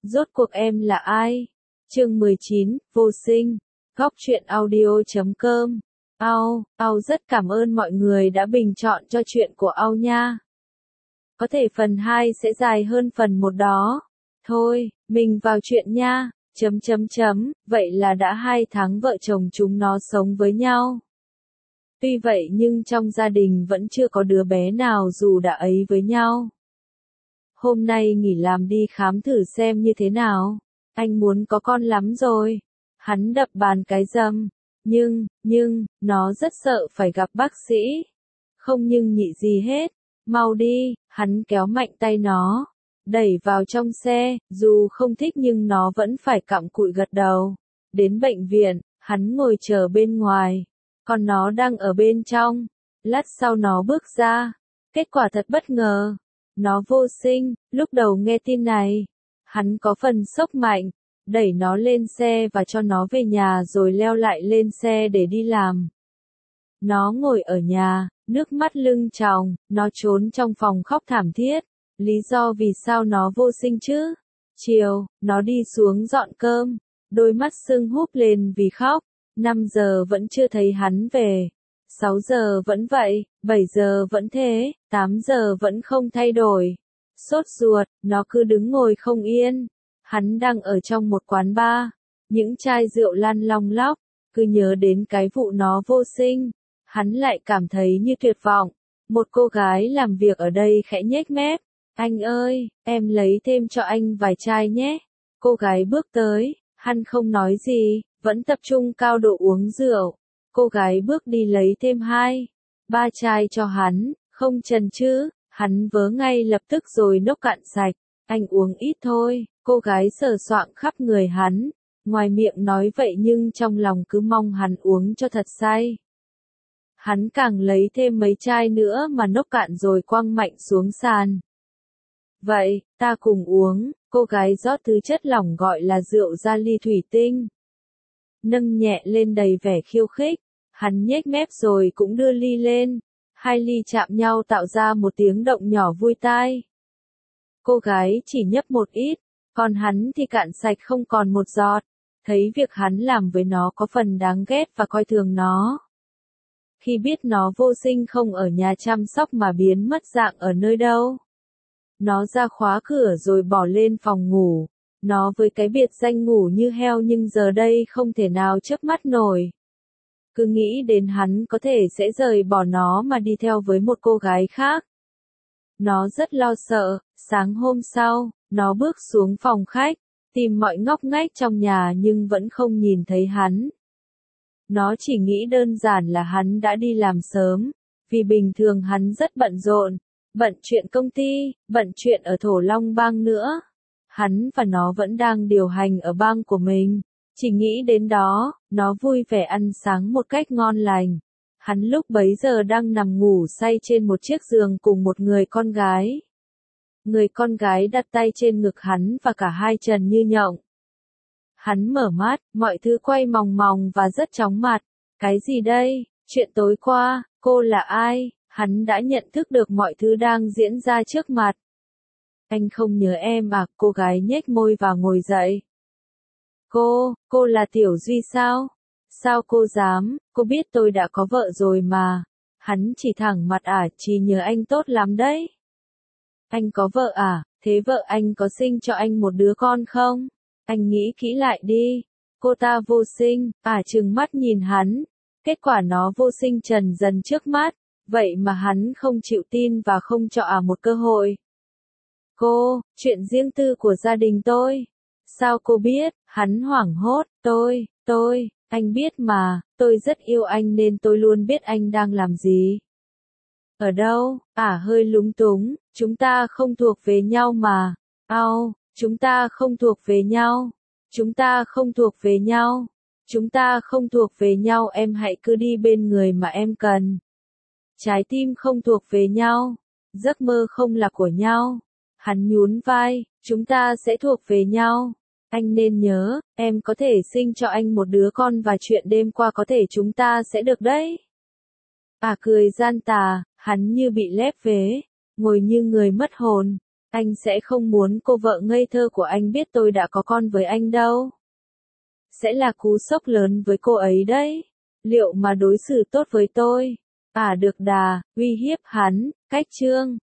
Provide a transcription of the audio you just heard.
Rốt cuộc em là ai? Chương 19, Vô sinh. Góc truyện audio.com. Ao rất cảm ơn mọi người đã bình chọn cho chuyện của Ao nha. Có thể phần 2 sẽ dài hơn phần 1 đó. Thôi, mình vào chuyện nha. Vậy là đã 2 tháng vợ chồng chúng nó sống với nhau. Tuy vậy nhưng trong gia đình vẫn chưa có đứa bé nào dù đã ấy với nhau. Hôm nay nghỉ làm đi khám thử xem như thế nào. Anh muốn có con lắm rồi. Hắn đập bàn cái râm. Nhưng, nó rất sợ phải gặp bác sĩ. Không nhưng nhị gì hết. Mau đi, hắn kéo mạnh tay nó. Đẩy vào trong xe, dù không thích nhưng nó vẫn phải cặm cụi gật đầu. Đến bệnh viện, hắn ngồi chờ bên ngoài. Còn nó đang ở bên trong. Lát sau nó bước ra. Kết quả thật bất ngờ. Nó vô sinh. Lúc đầu nghe tin này, hắn có phần sốc mạnh. Đẩy nó lên xe và cho nó về nhà rồi leo lại lên xe để đi làm. Nó ngồi ở nhà, nước mắt lưng tròng, nó trốn trong phòng khóc thảm thiết. Lý do vì sao nó vô sinh chứ? Chiều, nó đi xuống dọn cơm, đôi mắt sưng húp lên vì khóc. 5 giờ vẫn chưa thấy hắn về. 6 giờ vẫn vậy, 7 giờ vẫn thế, 8 giờ vẫn không thay đổi. Sốt ruột, nó cứ đứng ngồi không yên. Hắn đang ở trong một quán bar, những chai rượu lăn long lóc, cứ nhớ đến cái vụ nó vô sinh. Hắn lại cảm thấy như tuyệt vọng. Một cô gái làm việc ở đây khẽ nhếch mép. Anh ơi, em lấy thêm cho anh vài chai nhé. Cô gái bước tới, hắn không nói gì, vẫn tập trung cao độ uống rượu. Cô gái bước đi lấy thêm 2, 3 chai cho hắn, không chần chừ, hắn vớ ngay lập tức rồi nốc cạn sạch. Anh uống ít thôi, cô gái sờ soạng khắp người hắn. Ngoài miệng nói vậy nhưng trong lòng cứ mong hắn uống cho thật say. Hắn càng lấy thêm mấy chai nữa mà nốc cạn rồi quăng mạnh xuống sàn. Vậy, ta cùng uống, cô gái rót thứ chất lỏng gọi là rượu ra ly thủy tinh. Nâng nhẹ lên đầy vẻ khiêu khích, hắn nhếch mép rồi cũng đưa ly lên. 2 ly chạm nhau tạo ra một tiếng động nhỏ vui tai. Cô gái chỉ nhấp một ít, còn hắn thì cạn sạch không còn một giọt. Thấy việc hắn làm với nó có phần đáng ghét và coi thường nó. Khi biết nó vô sinh không ở nhà chăm sóc mà biến mất dạng ở nơi đâu. Nó ra khóa cửa rồi bỏ lên phòng ngủ. Nó với cái biệt danh ngủ như heo nhưng giờ đây không thể nào chớp mắt nổi. Cứ nghĩ đến hắn có thể sẽ rời bỏ nó mà đi theo với một cô gái khác. Nó rất lo sợ. Sáng hôm sau, nó bước xuống phòng khách, tìm mọi ngóc ngách trong nhà nhưng vẫn không nhìn thấy hắn. Nó chỉ nghĩ đơn giản là hắn đã đi làm sớm, vì bình thường hắn rất bận rộn, bận chuyện công ty, bận chuyện ở Thổ Long bang nữa. Hắn và nó vẫn đang điều hành ở bang của mình, chỉ nghĩ đến đó, nó vui vẻ ăn sáng một cách ngon lành. Hắn lúc bấy giờ đang nằm ngủ say trên một chiếc giường cùng một người con gái. Người con gái đặt tay trên ngực hắn và cả hai chân như nhộng. Hắn mở mắt, mọi thứ quay mòng mòng và rất chóng mặt. Cái gì đây? Chuyện tối qua, cô là ai? Hắn đã nhận thức được mọi thứ đang diễn ra trước mặt. Anh không nhớ em à? Cô gái nhếch môi và ngồi dậy. Cô là Tiểu Duy sao? Sao cô dám? Cô biết tôi đã có vợ rồi mà. Hắn chỉ thẳng mặt chỉ nhớ anh tốt lắm đấy. Anh có vợ à? Thế vợ anh có sinh cho anh một đứa con không? Anh nghĩ kỹ lại đi. Cô ta vô sinh, trừng mắt nhìn hắn. Kết quả nó vô sinh trần dần trước mắt. Vậy mà hắn không chịu tin và không cho một cơ hội. Chuyện riêng tư của gia đình tôi. Sao cô biết? Hắn hoảng hốt. Anh biết mà, tôi rất yêu anh nên tôi luôn biết anh đang làm gì. Ở đâu? Hơi lúng túng, chúng ta không thuộc về nhau mà. Chúng ta không thuộc về nhau. Chúng ta không thuộc về nhau. Chúng ta không thuộc về nhau, em hãy cứ đi bên người mà em cần. Trái tim không thuộc về nhau. Giấc mơ không là của nhau. Hắn nhún vai, chúng ta sẽ thuộc về nhau. Anh nên nhớ, em có thể sinh cho anh một đứa con và chuyện đêm qua có thể chúng ta sẽ được đấy. Cười gian tà, hắn như bị lép vế, ngồi như người mất hồn. Anh sẽ không muốn cô vợ ngây thơ của anh biết tôi đã có con với anh đâu. Sẽ là cú sốc lớn với cô ấy đấy. Liệu mà đối xử tốt với tôi? Được đà, uy hiếp hắn, cách chương.